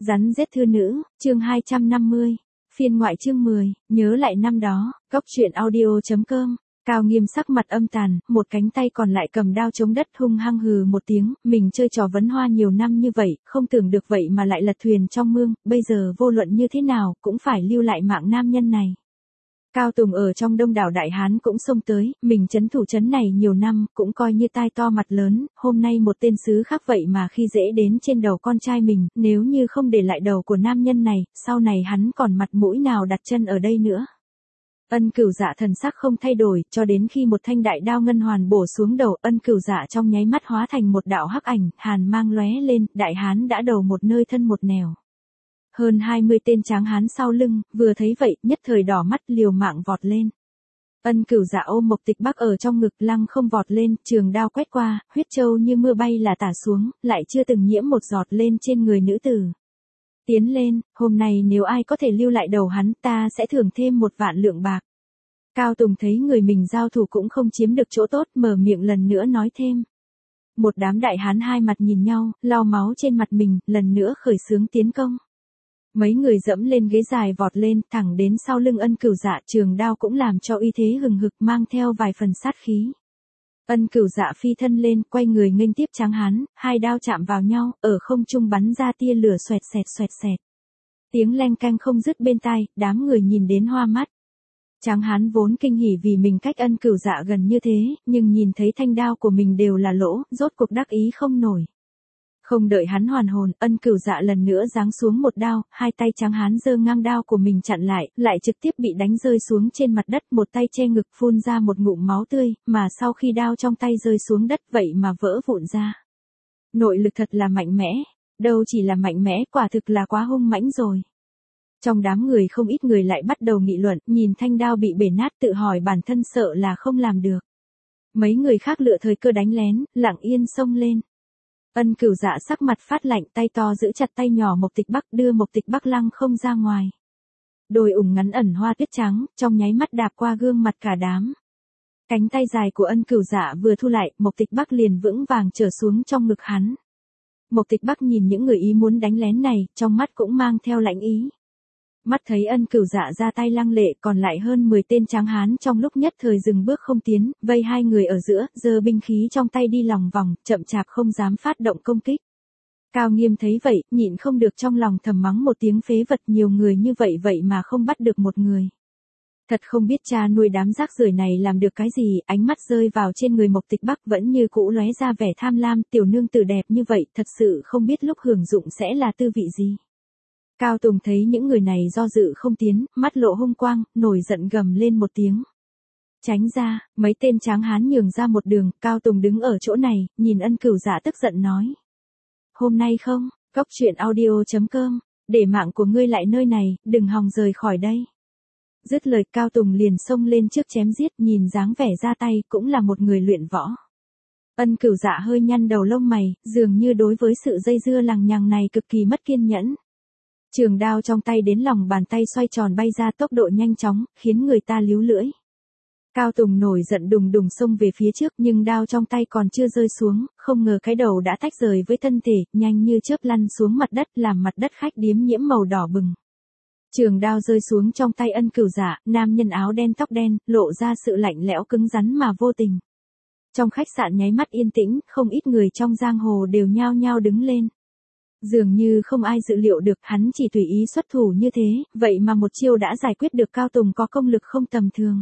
Rắn giết thư nữ, chương 250, phiên ngoại chương 10, nhớ lại năm đó, góc truyện audio.com. Cao Nghiêm sắc mặt âm tàn, một cánh tay còn lại cầm đao chống đất hung hăng hừ một tiếng, mình chơi trò vấn hoa nhiều năm như vậy, không tưởng được vậy mà lại lật thuyền trong mương, bây giờ vô luận như thế nào, cũng phải lưu lại mạng nam nhân này. Cao Tùng ở trong đông đảo Đại Hán cũng xông tới, mình trấn thủ trấn này nhiều năm, cũng coi như tai to mặt lớn, hôm nay một tên sứ khác vậy mà khi dễ đến trên đầu con trai mình, nếu như không để lại đầu của nam nhân này, sau này hắn còn mặt mũi nào đặt chân ở đây nữa. Ân Cửu Dạ thần sắc không thay đổi, cho đến khi một thanh đại đao ngân hoàn bổ xuống đầu, Ân Cửu Dạ trong nháy mắt hóa thành một đạo hắc ảnh, hàn mang lóe lên, Đại Hán đã đầu một nơi thân một nẻo. Hơn 20 tên tráng hán sau lưng, vừa thấy vậy, nhất thời đỏ mắt liều mạng vọt lên. Ân Cửu Dạ ôm Mộc Tịch Bắc ở trong ngực lăng không vọt lên, trường đao quét qua, huyết châu như mưa bay là tả xuống, lại chưa từng nhiễm một giọt lên trên người nữ tử. Tiến lên, hôm nay nếu ai có thể lưu lại đầu hắn, ta sẽ thưởng thêm 1.000 lượng bạc. Cao Tùng thấy người mình giao thủ cũng không chiếm được chỗ tốt, mở miệng lần nữa nói thêm. Một đám đại hán hai mặt nhìn nhau, lau máu trên mặt mình, lần nữa khởi xướng tiến công. Mấy người dẫm lên ghế dài vọt lên, thẳng đến sau lưng Ân Cửu Dạ, trường đao cũng làm cho uy thế hừng hực mang theo vài phần sát khí. Ân Cửu Dạ phi thân lên, quay người nghênh tiếp tráng hán, hai đao chạm vào nhau, ở không trung bắn ra tia lửa xoẹt xẹt. Tiếng leng keng không dứt bên tai, đám người nhìn đến hoa mắt. Tráng hán vốn kinh hỉ vì mình cách Ân Cửu Dạ gần như thế, nhưng nhìn thấy thanh đao của mình đều là lỗ, rốt cuộc đắc ý không nổi. Không đợi hắn hoàn hồn, Ân Cửu Dạ lần nữa giáng xuống một đao, hai tay tráng hán giơ ngang đao của mình chặn lại trực tiếp bị đánh rơi xuống trên mặt đất, một tay che ngực phun ra một ngụm máu tươi, mà sau khi đao trong tay rơi xuống đất vậy mà vỡ vụn ra. Nội lực thật là mạnh mẽ, đâu chỉ là mạnh mẽ, quả thực là quá hung mãnh rồi. Trong đám người không ít người lại bắt đầu nghị luận, nhìn thanh đao bị bể nát tự hỏi bản thân sợ là không làm được. Mấy người khác lựa thời cơ đánh lén, lặng yên xông lên. Ân Cửu Dạ sắc mặt phát lạnh, tay to giữ chặt tay nhỏ Mộc Tịch Bắc, đưa Mộc Tịch Bắc lăng không ra ngoài. Đôi ủng ngắn ẩn hoa tuyết trắng, trong nháy mắt đạp qua gương mặt cả đám. Cánh tay dài của Ân Cửu Dạ vừa thu lại, Mộc Tịch Bắc liền vững vàng trở xuống trong ngực hắn. Mộc Tịch Bắc nhìn những người ý muốn đánh lén này, trong mắt cũng mang theo lãnh ý. Mắt thấy Ân Cửu Dạ ra tay lăng lệ, còn lại hơn 10 tên tráng hán trong lúc nhất thời dừng bước không tiến, vây hai người ở giữa, giơ binh khí trong tay đi lòng vòng, chậm chạp không dám phát động công kích. Cao Nghiêm thấy vậy, nhịn không được trong lòng thầm mắng một tiếng phế vật, nhiều người như vậy mà không bắt được một người. Thật không biết cha nuôi đám rác rưởi này làm được cái gì, ánh mắt rơi vào trên người Mộc Tịch Bắc vẫn như cũ lóe ra vẻ tham lam, tiểu nương tử đẹp như vậy, thật sự không biết lúc hưởng dụng sẽ là tư vị gì. Cao Tùng thấy những người này do dự không tiến, mắt lộ hung quang, nổi giận gầm lên một tiếng. Tránh ra, mấy tên tráng hán nhường ra một đường, Cao Tùng đứng ở chỗ này, nhìn Ân Cửu Dạ tức giận nói. Hôm nay không, góc truyện audio.com, để mạng của ngươi lại nơi này, đừng hòng rời khỏi đây. Dứt lời Cao Tùng liền xông lên trước chém giết, nhìn dáng vẻ ra tay cũng là một người luyện võ. Ân Cửu Dạ hơi nhăn đầu lông mày, dường như đối với sự dây dưa lằng nhằng này cực kỳ mất kiên nhẫn. Trường đao trong tay đến lòng bàn tay xoay tròn bay ra tốc độ nhanh chóng, khiến người ta líu lưỡi. Cao Tùng nổi giận đùng đùng xông về phía trước, nhưng đao trong tay còn chưa rơi xuống, không ngờ cái đầu đã tách rời với thân thể, nhanh như chớp lăn xuống mặt đất, làm mặt đất khách điếm nhiễm màu đỏ bừng. Trường đao rơi xuống trong tay Ân Cửu Dạ, nam nhân áo đen tóc đen, lộ ra sự lạnh lẽo cứng rắn mà vô tình. Trong khách sạn nháy mắt yên tĩnh, không ít người trong giang hồ đều nhao nhao đứng lên. Dường như không ai dự liệu được hắn chỉ tùy ý xuất thủ như thế, vậy mà một chiêu đã giải quyết được. Cao Tùng có công lực không tầm thường.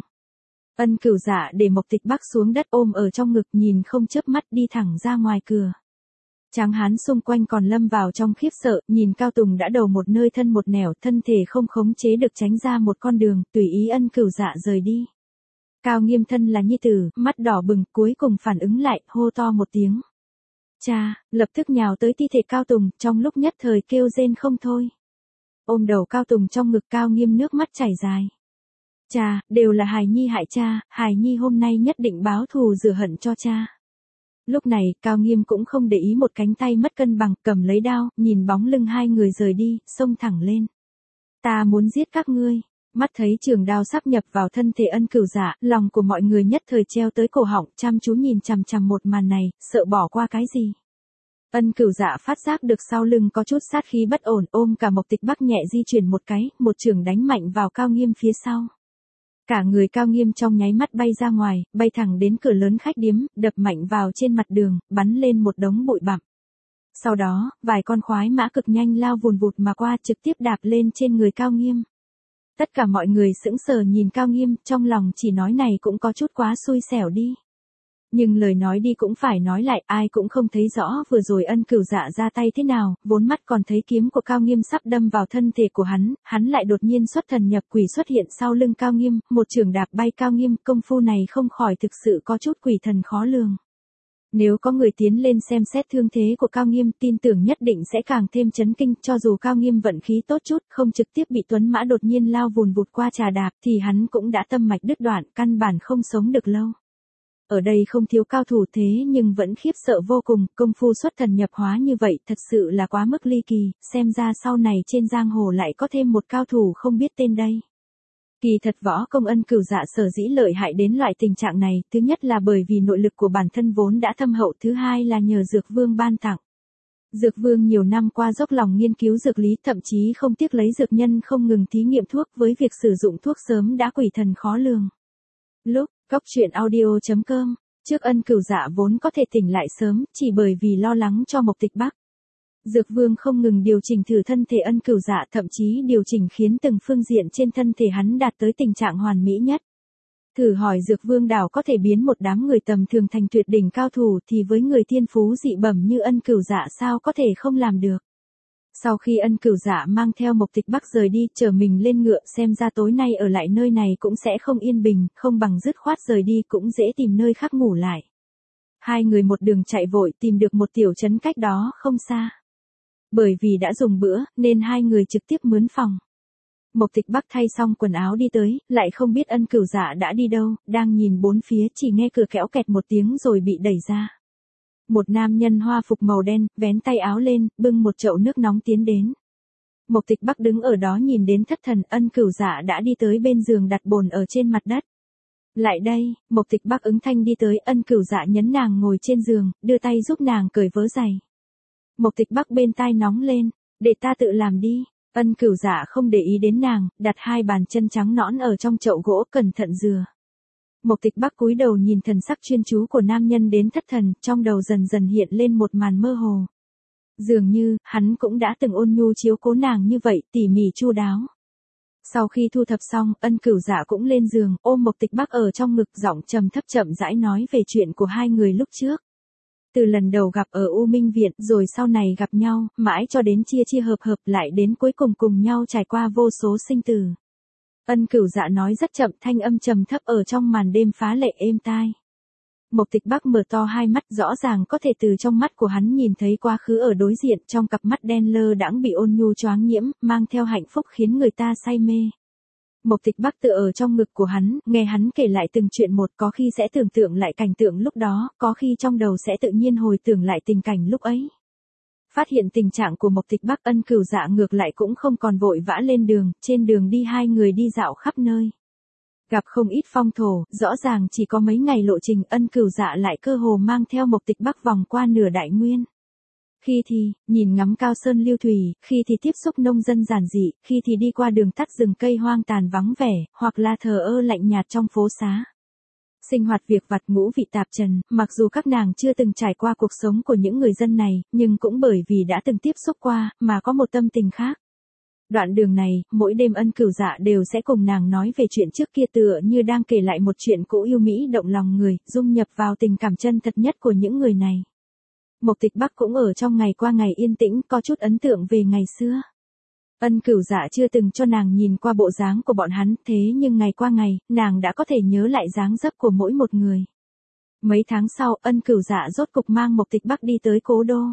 Ân Cửu Dạ để Mộc Tịch Bắc xuống đất ôm ở trong ngực, nhìn không chớp mắt đi thẳng ra ngoài cửa. Tráng hán xung quanh còn lâm vào trong khiếp sợ, nhìn Cao Tùng đã đầu một nơi thân một nẻo, thân thể không khống chế được tránh ra một con đường, tùy ý Ân Cửu Dạ rời đi. Cao Nghiêm thân là nhi tử, mắt đỏ bừng, cuối cùng phản ứng lại, hô to một tiếng. Cha, lập tức nhào tới thi thể Cao Tùng, trong lúc nhất thời kêu rên không thôi. Ôm đầu Cao Tùng trong ngực, Cao Nghiêm nước mắt chảy dài. Cha, đều là Hải Nhi hại cha, Hải Nhi hôm nay nhất định báo thù rửa hận cho cha. Lúc này, Cao Nghiêm cũng không để ý một cánh tay mất cân bằng, cầm lấy đao, nhìn bóng lưng hai người rời đi, xông thẳng lên. Ta muốn giết các ngươi. Mắt thấy trường đao sắp nhập vào thân thể Ân Cửu Dạ, lòng của mọi người nhất thời treo tới cổ họng, chăm chú nhìn chằm chằm một màn này, sợ bỏ qua cái gì. Ân Cửu Dạ phát giác được sau lưng có chút sát khí bất ổn, ôm cả Mộc Tịch Bắc nhẹ di chuyển một cái, một chưởng đánh mạnh vào Cao Nghiêm phía sau. Cả người Cao Nghiêm trong nháy mắt bay ra ngoài, bay thẳng đến cửa lớn khách điếm, đập mạnh vào trên mặt đường, bắn lên một đống bụi bặm. Sau đó, vài con khoái mã cực nhanh lao vùn vụt mà qua, trực tiếp đạp lên trên người Cao Nghiêm. Tất cả mọi người sững sờ nhìn Cao Nghiêm, trong lòng chỉ nói này cũng có chút quá xui xẻo đi. Nhưng lời nói đi cũng phải nói lại, ai cũng không thấy rõ vừa rồi Ân Cửu Dạ ra tay thế nào, vốn mắt còn thấy kiếm của Cao Nghiêm sắp đâm vào thân thể của hắn lại đột nhiên xuất thần nhập quỷ xuất hiện sau lưng Cao Nghiêm, một chưởng đạp bay Cao Nghiêm, công phu này không khỏi thực sự có chút quỷ thần khó lường. Nếu có người tiến lên xem xét thương thế của Cao Nghiêm, tin tưởng nhất định sẽ càng thêm chấn kinh, cho dù Cao Nghiêm vận khí tốt chút, không trực tiếp bị tuấn mã đột nhiên lao vùn vụt qua trà đạp, thì hắn cũng đã tâm mạch đứt đoạn, căn bản không sống được lâu. Ở đây không thiếu cao thủ thế nhưng vẫn khiếp sợ vô cùng, công phu xuất thần nhập hóa như vậy thật sự là quá mức ly kỳ, xem ra sau này trên giang hồ lại có thêm một cao thủ không biết tên đây. Kỳ thật võ công Ân Cửu Dạ sở dĩ lợi hại đến loại tình trạng này, thứ nhất là bởi vì nội lực của bản thân vốn đã thâm hậu, thứ hai là nhờ Dược Vương ban tặng. Dược Vương nhiều năm qua dốc lòng nghiên cứu dược lý, thậm chí không tiếc lấy dược nhân không ngừng thí nghiệm thuốc, với việc sử dụng thuốc sớm đã quỷ thần khó lường. Lúc Cóc truyện audio.com, trước Ân Cửu Dạ vốn có thể tỉnh lại sớm, chỉ bởi vì lo lắng cho Mộc Tịch Bắc. Dược Vương không ngừng điều chỉnh thử thân thể Ân Cửu Dạ, thậm chí điều chỉnh khiến từng phương diện trên thân thể hắn đạt tới tình trạng hoàn mỹ nhất. Thử hỏi Dược Vương đảo có thể biến một đám người tầm thường thành tuyệt đỉnh cao thủ, thì với người thiên phú dị bẩm như Ân Cửu Dạ sao có thể không làm được. Sau khi Ân Cửu Dạ mang theo Mộc Tịch Bắc rời đi, chở mình lên ngựa, xem ra tối nay ở lại nơi này cũng sẽ không yên bình, không bằng dứt khoát rời đi cũng dễ tìm nơi khác ngủ lại. Hai người một đường chạy vội tìm được một tiểu trấn cách đó không xa. Bởi vì đã dùng bữa, nên hai người trực tiếp mướn phòng. Mộc Tịch Bắc thay xong quần áo đi tới, lại không biết Ân Cửu Dạ đã đi đâu, đang nhìn bốn phía chỉ nghe cửa kéo kẹt một tiếng rồi bị đẩy ra. Một nam nhân hoa phục màu đen, vén tay áo lên, bưng một chậu nước nóng tiến đến. Mộc Tịch Bắc đứng ở đó nhìn đến thất thần, Ân Cửu Dạ đã đi tới bên giường đặt bồn ở trên mặt đất. Lại đây, Mộc Tịch Bắc ứng thanh đi tới, Ân Cửu Dạ nhấn nàng ngồi trên giường, đưa tay giúp nàng cởi vớ giày. Mộc Tịch Bắc bên tai nóng lên, để ta tự làm đi. Ân Cửu Dạ không để ý đến nàng, đặt hai bàn chân trắng nõn ở trong chậu gỗ cẩn thận rửa. Mộc Tịch Bắc cúi đầu nhìn thần sắc chuyên chú của nam nhân đến thất thần, trong đầu dần dần hiện lên một màn mơ hồ. Dường như, hắn cũng đã từng ôn nhu chiếu cố nàng như vậy, tỉ mỉ chu đáo. Sau khi thu thập xong, Ân Cửu Dạ cũng lên giường, ôm Mộc Tịch Bắc ở trong ngực, giọng trầm thấp chậm rãi nói về chuyện của hai người lúc trước. Từ lần đầu gặp ở U Minh Viện, rồi sau này gặp nhau, mãi cho đến chia chia hợp hợp, lại đến cuối cùng cùng nhau trải qua vô số sinh tử. Ân Cửu Dạ nói rất chậm, thanh âm trầm thấp ở trong màn đêm phá lệ êm tai. Mộc Tịch Bắc mở to hai mắt, rõ ràng có thể từ trong mắt của hắn nhìn thấy quá khứ ở đối diện, trong cặp mắt đen lơ đãng bị ôn nhu choáng nhiễm, mang theo hạnh phúc khiến người ta say mê. Mộc Tịch Bắc tựa ở trong ngực của hắn, nghe hắn kể lại từng chuyện một, có khi sẽ tưởng tượng lại cảnh tượng lúc đó, có khi trong đầu sẽ tự nhiên hồi tưởng lại tình cảnh lúc ấy. Phát hiện tình trạng của Mộc Tịch Bắc, Ân Cửu Dạ ngược lại cũng không còn vội vã lên đường, trên đường đi hai người đi dạo khắp nơi. Gặp không ít phong thổ, rõ ràng chỉ có mấy ngày lộ trình, Ân Cửu Dạ lại cơ hồ mang theo Mộc Tịch Bắc vòng qua nửa đại nguyên. Khi thì, nhìn ngắm cao sơn lưu thủy, khi thì tiếp xúc nông dân giản dị, khi thì đi qua đường tắt rừng cây hoang tàn vắng vẻ, hoặc là thờ ơ lạnh nhạt trong phố xá. Sinh hoạt việc vặt ngũ vị tạp trần, mặc dù các nàng chưa từng trải qua cuộc sống của những người dân này, nhưng cũng bởi vì đã từng tiếp xúc qua, mà có một tâm tình khác. Đoạn đường này, mỗi đêm Ân Cửu Dạ đều sẽ cùng nàng nói về chuyện trước kia, tựa như đang kể lại một chuyện cũ yêu mỹ động lòng người, dung nhập vào tình cảm chân thật nhất của những người này. Mộc Tịch Bắc cũng ở trong ngày qua ngày yên tĩnh, có chút ấn tượng về ngày xưa. Ân Cửu Dạ chưa từng cho nàng nhìn qua bộ dáng của bọn hắn, thế nhưng ngày qua ngày, nàng đã có thể nhớ lại dáng dấp của mỗi một người. Mấy tháng sau, Ân Cửu Dạ rốt cục mang Mộc Tịch Bắc đi tới Cố Đô.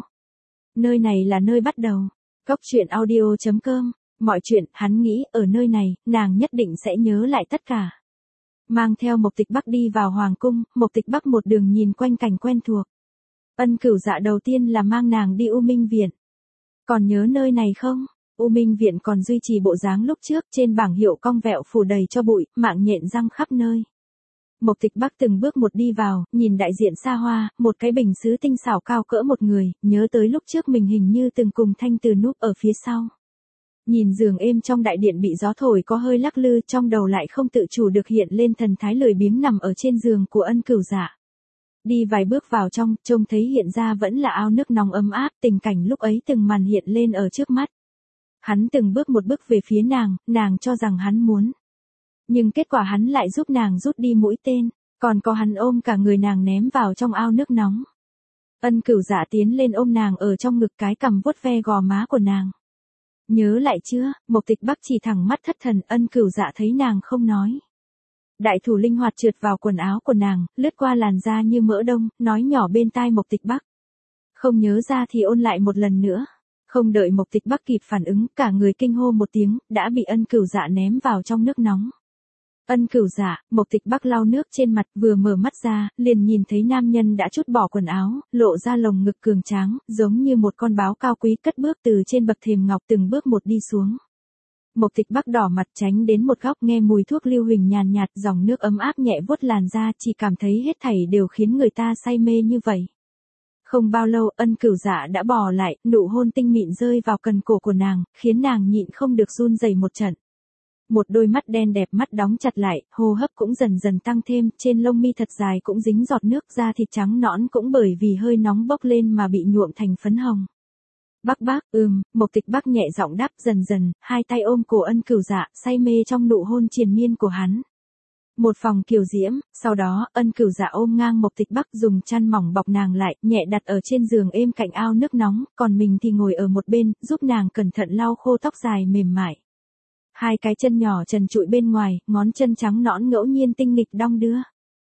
Nơi này là nơi bắt đầu. Cóc truyện audio.com, mọi chuyện, hắn nghĩ, ở nơi này, nàng nhất định sẽ nhớ lại tất cả. Mang theo Mộc Tịch Bắc đi vào Hoàng Cung, Mộc Tịch Bắc một đường nhìn quanh cảnh quen thuộc. Ân Cửu Dạ đầu tiên là mang nàng đi U Minh Viện. Còn nhớ nơi này không? U Minh Viện còn duy trì bộ dáng lúc trước, trên bảng hiệu cong vẹo phủ đầy cho bụi, mạng nhện răng khắp nơi. Mộc Tịch Bắc từng bước một đi vào, nhìn đại diện xa hoa, một cái bình sứ tinh xảo cao cỡ một người, nhớ tới lúc trước mình hình như từng cùng Thanh Từ núp ở phía sau. Nhìn giường êm trong đại điện bị gió thổi có hơi lắc lư, trong đầu lại không tự chủ được hiện lên thần thái lười biếng nằm ở trên giường của Ân Cửu Dạ. Đi vài bước vào trong, trông thấy hiện ra vẫn là ao nước nóng ấm áp, tình cảnh lúc ấy từng màn hiện lên ở trước mắt. Hắn từng bước một bước về phía nàng cho rằng hắn muốn. Nhưng kết quả hắn lại giúp nàng rút đi mũi tên, còn có hắn ôm cả người nàng ném vào trong ao nước nóng. Ân Cửu Dạ tiến lên ôm nàng ở trong ngực, cái cằm vuốt ve gò má của nàng. Nhớ lại chưa? Mộc Tịch Bắc chỉ thẳng mắt thất thần, Ân Cửu Dạ thấy nàng không nói. Đại thủ linh hoạt trượt vào quần áo của nàng, lướt qua làn da như mỡ đông, nói nhỏ bên tai Mộc Tịch Bắc. Không nhớ ra thì ôn lại một lần nữa. Không đợi Mộc Tịch Bắc kịp phản ứng, cả người kinh hô một tiếng, đã bị Ân Cửu Dạ ném vào trong nước nóng. Ân Cửu Dạ, Mộc Tịch Bắc lau nước trên mặt, vừa mở mắt ra, liền nhìn thấy nam nhân đã trút bỏ quần áo, lộ ra lồng ngực cường tráng, giống như một con báo cao quý cất bước từ trên bậc thềm ngọc từng bước một đi xuống. Mộc Tịch Bắc đỏ mặt tránh đến một góc, nghe mùi thuốc lưu huỳnh nhàn nhạt, dòng nước ấm áp nhẹ vuốt làn da, chỉ cảm thấy hết thảy đều khiến người ta say mê như vậy. Không bao lâu, Ân Cửu Dạ đã bò lại, nụ hôn tinh mịn rơi vào cần cổ của nàng, khiến nàng nhịn không được run rẩy một trận. Một đôi mắt đen đẹp, mắt đóng chặt lại, hô hấp cũng dần dần tăng thêm, trên lông mi thật dài cũng dính giọt nước, da thịt trắng nõn cũng bởi vì hơi nóng bốc lên mà bị nhuộm thành phấn hồng. Bác, Mộc Tịch Bắc nhẹ giọng đáp, dần dần, hai tay ôm cổ Ân Cửu Dạ, say mê trong nụ hôn triền miên của hắn. Một phòng kiều diễm, sau đó, Ân Cửu Dạ ôm ngang Mộc Tịch Bắc, dùng chăn mỏng bọc nàng lại, nhẹ đặt ở trên giường êm cạnh ao nước nóng, còn mình thì ngồi ở một bên, giúp nàng cẩn thận lau khô tóc dài mềm mại. Hai cái chân nhỏ trần trụi bên ngoài, ngón chân trắng nõn ngẫu nhiên tinh nghịch đong đưa.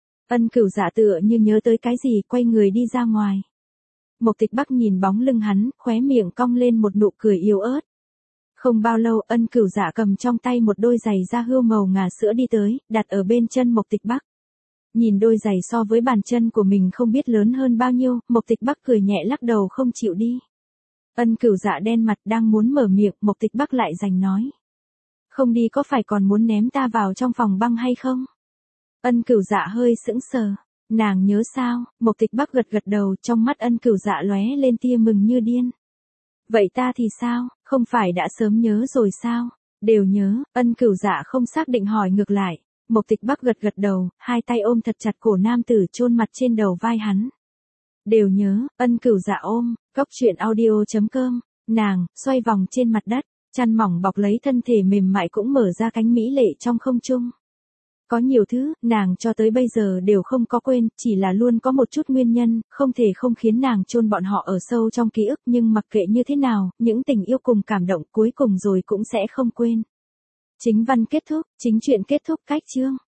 Ân Cửu Dạ tựa như nhớ tới cái gì, quay người đi ra ngoài. Mộc Tịch Bắc nhìn bóng lưng hắn, khóe miệng cong lên một nụ cười yếu ớt. Không bao lâu, Ân Cửu Dạ cầm trong tay một đôi giày da hươu màu ngà sữa đi tới, đặt ở bên chân Mộc Tịch Bắc. Nhìn đôi giày so với bàn chân của mình không biết lớn hơn bao nhiêu, Mộc Tịch Bắc cười nhẹ lắc đầu không chịu đi. Ân Cửu Dạ đen mặt đang muốn mở miệng, Mộc Tịch Bắc lại giành nói. Không đi có phải còn muốn ném ta vào trong phòng băng hay không? Ân Cửu Dạ hơi sững sờ. Nàng nhớ sao? Mộc Tịch Bắc gật gật đầu, trong mắt Ân Cửu Dạ lóe lên tia mừng như điên. Vậy ta thì sao? Không phải đã sớm nhớ rồi sao? Đều nhớ. Ân Cửu Dạ không xác định hỏi ngược lại. Mộc Tịch Bắc gật gật đầu, hai tay ôm thật chặt cổ nam tử, chôn mặt trên đầu vai hắn. Đều nhớ. Ân Cửu Dạ ôm. Cốc truyện audio.com. Nàng xoay vòng trên mặt đất, chăn mỏng bọc lấy thân thể mềm mại cũng mở ra cánh mỹ lệ trong không trung. Có nhiều thứ, nàng cho tới bây giờ đều không có quên, chỉ là luôn có một chút nguyên nhân, không thể không khiến nàng chôn bọn họ ở sâu trong ký ức, nhưng mặc kệ như thế nào, những tình yêu cùng cảm động cuối cùng rồi cũng sẽ không quên. Chính văn kết thúc, chính truyện kết thúc, cách chương.